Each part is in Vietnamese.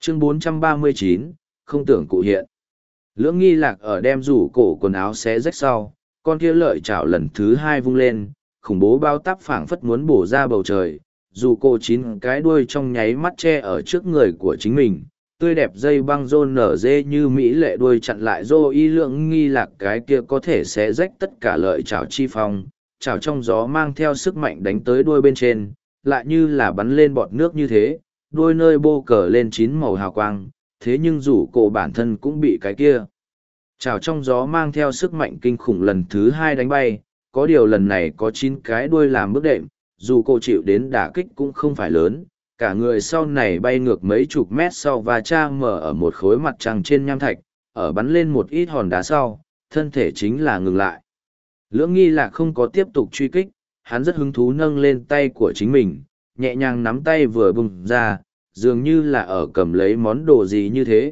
Chương 439, không tưởng cụ hiện. Lưỡng nghi lạc ở đem rủ cổ quần áo xé rách sau, con kia lợi chảo lần thứ hai vung lên, khủng bố bao táp phảng phất muốn bổ ra bầu trời, dù cổ chín cái đuôi trong nháy mắt che ở trước người của chính mình, tươi đẹp dây băng rôn nở dê như mỹ lệ đuôi chặn lại rô y lưỡng nghi lạc cái kia có thể xé rách tất cả lợi chảo chi phong, chảo trong gió mang theo sức mạnh đánh tới đuôi bên trên, lại như là bắn lên bọt nước như thế, đuôi nơi bô cờ lên chín màu hào quang, thế nhưng rủ cổ bản thân cũng bị cái kia. Chảo trong gió mang theo sức mạnh kinh khủng lần thứ hai đánh bay, có điều lần này có 9 cái đuôi làm bước đệm, dù cô chịu đến đả kích cũng không phải lớn, cả người sau này bay ngược mấy chục mét sau và cha mở ở một khối mặt trăng trên nham thạch, ở bắn lên một ít hòn đá sau, thân thể chính là ngừng lại. Lưỡng nghi lạc không có tiếp tục truy kích, hắn rất hứng thú nâng lên tay của chính mình, nhẹ nhàng nắm tay vừa bùng ra, dường như là ở cầm lấy món đồ gì như thế,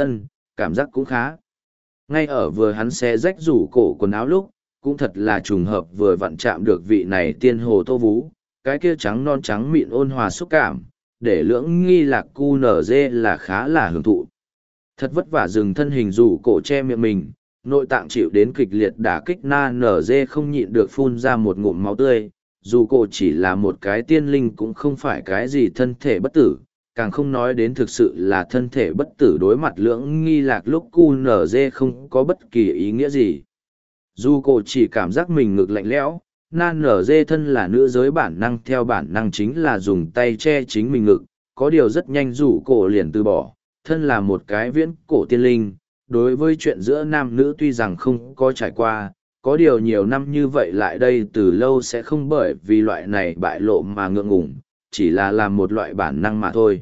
cảm giác cũng khá. Ngay ở vừa hắn xé rách rủ cổ quần áo lúc, cũng thật là trùng hợp vừa vặn chạm được vị này tiên hồ tô vú, cái kia trắng non trắng mịn ôn hòa xúc cảm, để lưỡng nghi lạc cu nở dê là khá là hưởng thụ. Thật vất vả dừng thân hình rủ cổ che miệng mình, nội tạng chịu đến kịch liệt đả kích na nở dê không nhịn được phun ra một ngụm máu tươi, dù cổ chỉ là một cái tiên linh cũng không phải cái gì thân thể bất tử, càng không nói đến thực sự là thân thể bất tử đối mặt lưỡng nghi lạc lúc cu nở dê không có bất kỳ ý nghĩa gì. Dù cổ chỉ cảm giác mình ngực lạnh lẽo, nan nở dê thân là nữ giới bản năng theo bản năng chính là dùng tay che chính mình ngực, có điều rất nhanh rủ cổ liền từ bỏ, thân là một cái viễn cổ tiên linh, đối với chuyện giữa nam nữ tuy rằng không có trải qua, có điều nhiều năm như vậy lại đây từ lâu sẽ không bởi vì loại này bại lộ mà ngượng ngùng, chỉ là làm một loại bản năng mà thôi.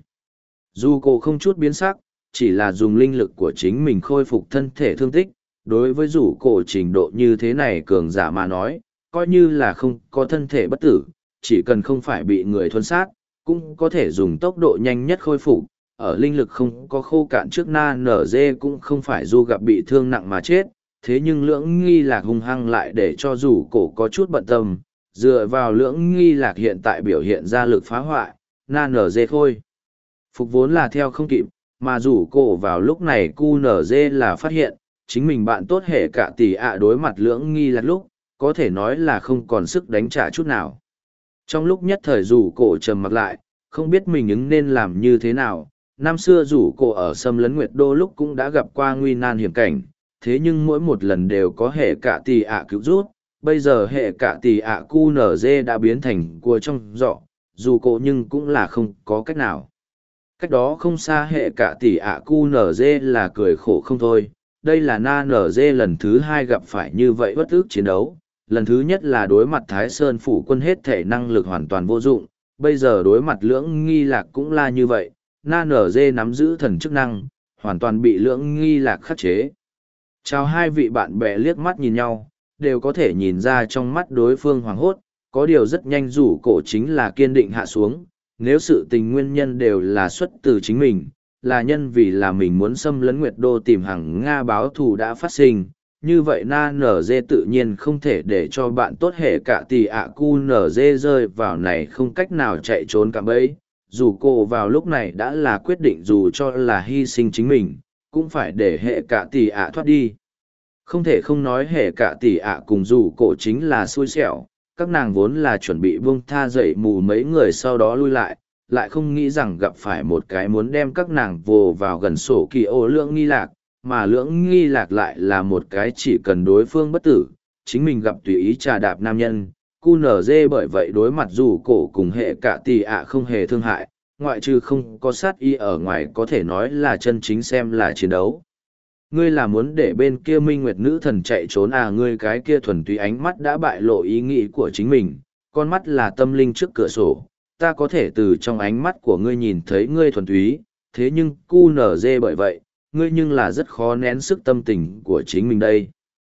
Dù cổ không chút biến sắc, chỉ là dùng linh lực của chính mình khôi phục thân thể thương tích, đối với rủ cổ trình độ như thế này cường giả mà nói, coi như là không có thân thể bất tử, chỉ cần không phải bị người thuần sát, cũng có thể dùng tốc độ nhanh nhất khôi phục. Ở linh lực không có khô cạn trước na nở dê cũng không phải dù gặp bị thương nặng mà chết, thế nhưng lưỡng nghi lạc hung hăng lại để cho rủ cổ có chút bận tâm, dựa vào lưỡng nghi lạc hiện tại biểu hiện ra lực phá hoại, na nở dê thôi. Phục vốn là theo không kịp, mà rủ cổ vào lúc này cu nở dê là phát hiện, chính mình bạn tốt hệ cả tỷ ạ đối mặt lưỡng nghi lạc lúc, có thể nói là không còn sức đánh trả chút nào. Trong lúc nhất thời rủ cổ trầm mặc lại, không biết mình ứng nên làm như thế nào, năm xưa rủ cổ ở xâm lấn Nguyệt Đô lúc cũng đã gặp qua nguy nan hiểm cảnh, thế nhưng mỗi một lần đều có hệ cả tỷ ạ cứu rút, bây giờ hệ cả tỷ ạ cu nở dê đã biến thành cua trong giỏ, dù cổ nhưng cũng là không có cách nào. Cách đó không xa hệ cả tỷ ạ cu nở dê là cười khổ không thôi, đây là na nở dê lần thứ hai gặp phải như vậy bất ức chiến đấu, lần thứ nhất là đối mặt Thái Sơn phủ quân hết thể năng lực hoàn toàn vô dụng, bây giờ đối mặt lưỡng nghi lạc cũng là như vậy, na nở dê nắm giữ thần chức năng, hoàn toàn bị lưỡng nghi lạc khắc chế. Chào hai vị bạn bè liếc mắt nhìn nhau, đều có thể nhìn ra trong mắt đối phương hoảng hốt, có điều rất nhanh rủ cổ chính là kiên định hạ xuống, nếu sự tình nguyên nhân đều là xuất từ chính mình, là nhân vì là mình muốn xâm lấn Nguyệt Đô tìm hàng Nga báo thù đã phát sinh, như vậy na nở dê tự nhiên không thể để cho bạn tốt hệ cả tỷ ạ cu nở dê rơi vào này không cách nào chạy trốn cả bấy. Dù cô vào lúc này đã là quyết định dù cho là hy sinh chính mình, cũng phải để hệ cả tỷ ạ thoát đi. Không thể không nói hệ cả tỷ ạ cùng dù cổ chính là xui xẻo, các nàng vốn là chuẩn bị buông tha dậy mù mấy người sau đó lui lại không nghĩ rằng gặp phải một cái muốn đem các nàng vồ vào gần sổ kỳ ô lưỡng nghi lạc, mà lưỡng nghi lạc lại là một cái chỉ cần đối phương bất tử, chính mình gặp tùy ý trà đạp nam nhân. Cu nở dê bởi vậy đối mặt dù cổ cùng hệ cả tỷ ạ không hề thương hại, ngoại trừ không có sát y ở ngoài có thể nói là chân chính xem là chiến đấu. Ngươi là muốn để bên kia minh nguyệt nữ thần chạy trốn à, ngươi cái kia thuần túy ánh mắt đã bại lộ ý nghĩ của chính mình, con mắt là tâm linh trước cửa sổ, ta có thể từ trong ánh mắt của ngươi nhìn thấy ngươi thuần túy, thế nhưng cu nở dê bởi vậy, ngươi nhưng là rất khó nén sức tâm tình của chính mình đây.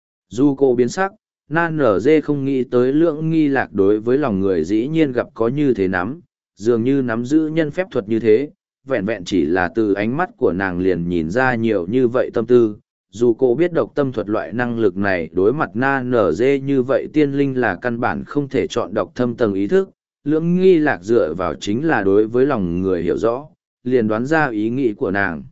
Dù cô biến sắc, nan nở dê không nghĩ tới lưỡng nghi lạc đối với lòng người dĩ nhiên gặp có như thế nắm, dường như nắm giữ nhân phép thuật như thế, vẹn vẹn chỉ là từ ánh mắt của nàng liền nhìn ra nhiều như vậy tâm tư. Dù cô biết độc tâm thuật loại năng lực này đối mặt na nở dê như vậy tiên linh là căn bản không thể chọn đọc thâm tầng ý thức, lưỡng nghi lạc dựa vào chính là đối với lòng người hiểu rõ, liền đoán ra ý nghĩ của nàng.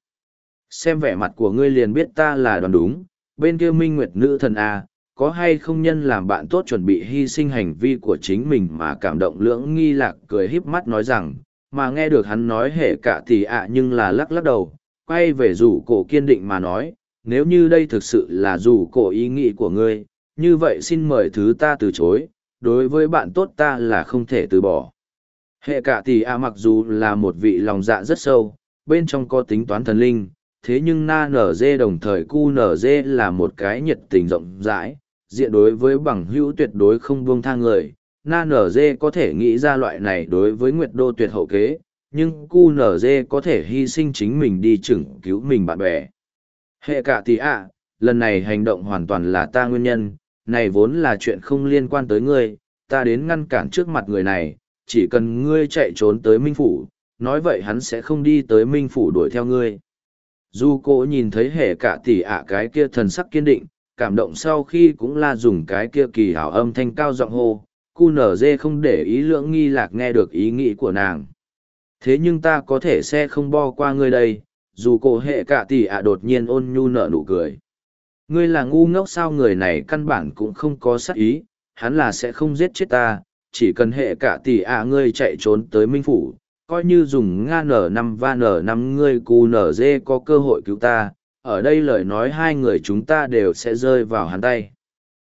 Xem vẻ mặt của ngươi liền biết ta là đoán đúng, bên kia Minh Nguyệt nữ thần A, có hay không nhân làm bạn tốt chuẩn bị hy sinh hành vi của chính mình mà cảm động. Lưỡng nghi lạc cười híp mắt nói rằng, mà nghe được hắn nói hệ cả thì nhưng là lắc lắc đầu, quay về rủ cổ kiên định mà nói, nếu như đây thực sự là rủ cổ ý nghĩ của ngươi, như vậy xin mời thứ ta từ chối, đối với bạn tốt ta là không thể từ bỏ. Hệ cả thì mặc dù là một vị lòng dạ rất sâu, bên trong có tính toán thần linh, thế nhưng na nở dê đồng thời cu nở dê là một cái nhiệt tình rộng rãi, diện đối với bằng hữu tuyệt đối không buông tha người. Na nở dê có thể nghĩ ra loại này đối với Nguyệt Đô tuyệt hậu kế, nhưng cu nở dê có thể hy sinh chính mình đi chừng cứu mình bạn bè. Hệ cả thì lần này hành động hoàn toàn là ta nguyên nhân, này vốn là chuyện không liên quan tới ngươi, ta đến ngăn cản trước mặt người này, chỉ cần ngươi chạy trốn tới Minh Phủ, nói vậy hắn sẽ không đi tới Minh Phủ đuổi theo ngươi. Dù cô nhìn thấy hệ cả tỷ cái kia thần sắc kiên định, cảm động sau khi cũng là dùng cái kia kỳ hảo âm thanh cao giọng hô, cu nở dê không để ý Lưỡng nghi lạc nghe được ý nghĩ của nàng. Thế nhưng ta có thể sẽ không bo qua ngươi đây, dù cô hệ cả tỷ đột nhiên ôn nhu nở nụ cười. Ngươi là ngu ngốc sao? Người này căn bản cũng không có sát ý, hắn là sẽ không giết chết ta, chỉ cần hệ cả tỷ ngươi chạy trốn tới Minh Phủ, coi như dùng nga N5 và N5 ngươi cù nở dê có cơ hội cứu ta, ở đây lời nói hai người chúng ta đều sẽ rơi vào hắn tay.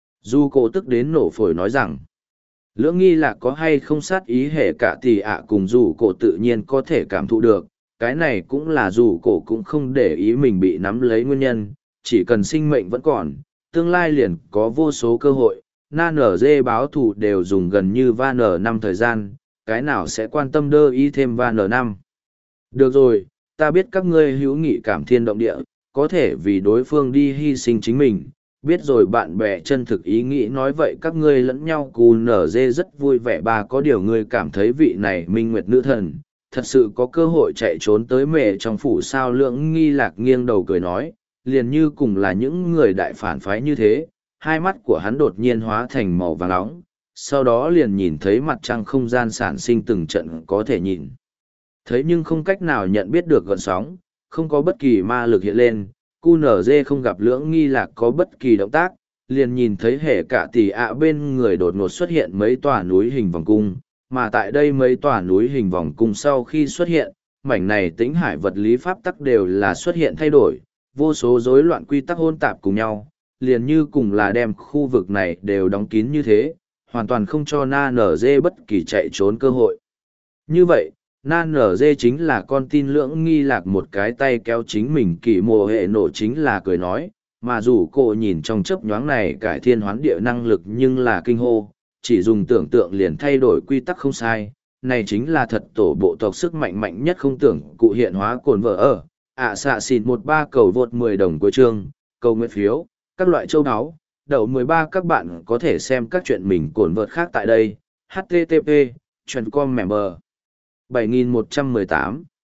Dù cổ tức đến nổ phổi nói rằng, Lưỡng nghi lạc có hay không sát ý hệ cả tỷ cùng dù cổ tự nhiên có thể cảm thụ được, cái này cũng là dù cổ cũng không để ý mình bị nắm lấy nguyên nhân, chỉ cần sinh mệnh vẫn còn, tương lai liền có vô số cơ hội, na nở dê báo thù đều dùng gần như va N5 thời gian, cái nào sẽ quan tâm đơ ý thêm va N5. Được rồi, ta biết các ngươi hữu nghị cảm thiên động địa, có thể vì đối phương đi hy sinh chính mình, biết rồi bạn bè chân thực ý nghĩ nói vậy các ngươi lẫn nhau cù nở dê rất vui vẻ. Bà có điều ngươi cảm thấy vị này Minh Nguyệt nữ thần, thật sự có cơ hội chạy trốn tới mẹ trong phủ sao? Lưỡng nghi lạc nghiêng đầu cười nói, liền như cùng là những người đại phản phái như thế, hai mắt của hắn đột nhiên hóa thành màu vàng nóng, sau đó liền nhìn thấy mặt trăng không gian sản sinh từng trận có thể nhìn thấy nhưng không cách nào nhận biết được gợn sóng, không có bất kỳ ma lực hiện lên. QNZ không gặp Lưỡng nghi lạc có bất kỳ động tác, liền nhìn thấy hệ cả tỷ bên người đột ngột xuất hiện mấy tòa núi hình vòng cung, mà tại đây mấy tòa núi hình vòng cung sau khi xuất hiện, mảnh này tĩnh hải vật lý pháp tắc đều là xuất hiện thay đổi, vô số rối loạn quy tắc hôn tạp cùng nhau, liền như cùng là đem khu vực này đều đóng kín như thế, hoàn toàn không cho na nở dê bất kỳ chạy trốn cơ hội. Như vậy, na nở dê chính là con tin. Lưỡng nghi lạc một cái tay kéo chính mình kỳ mồ hệ nổ chính là cười nói, mà dù cô nhìn trong chớp nhoáng này cải thiên hoán địa năng lực nhưng là kinh hô, chỉ dùng tưởng tượng liền thay đổi quy tắc không sai, này chính là thật tổ bộ tộc sức mạnh mạnh nhất không tưởng cụ hiện hóa. Cồn vợ ở, xạ xịt 13 cầu vượt 10 đồng của chương, cầu nguyện phiếu, các loại châu áo, đậu 13. Các bạn có thể xem các chuyện mình cồn vợt khác tại đây, http://com member 7118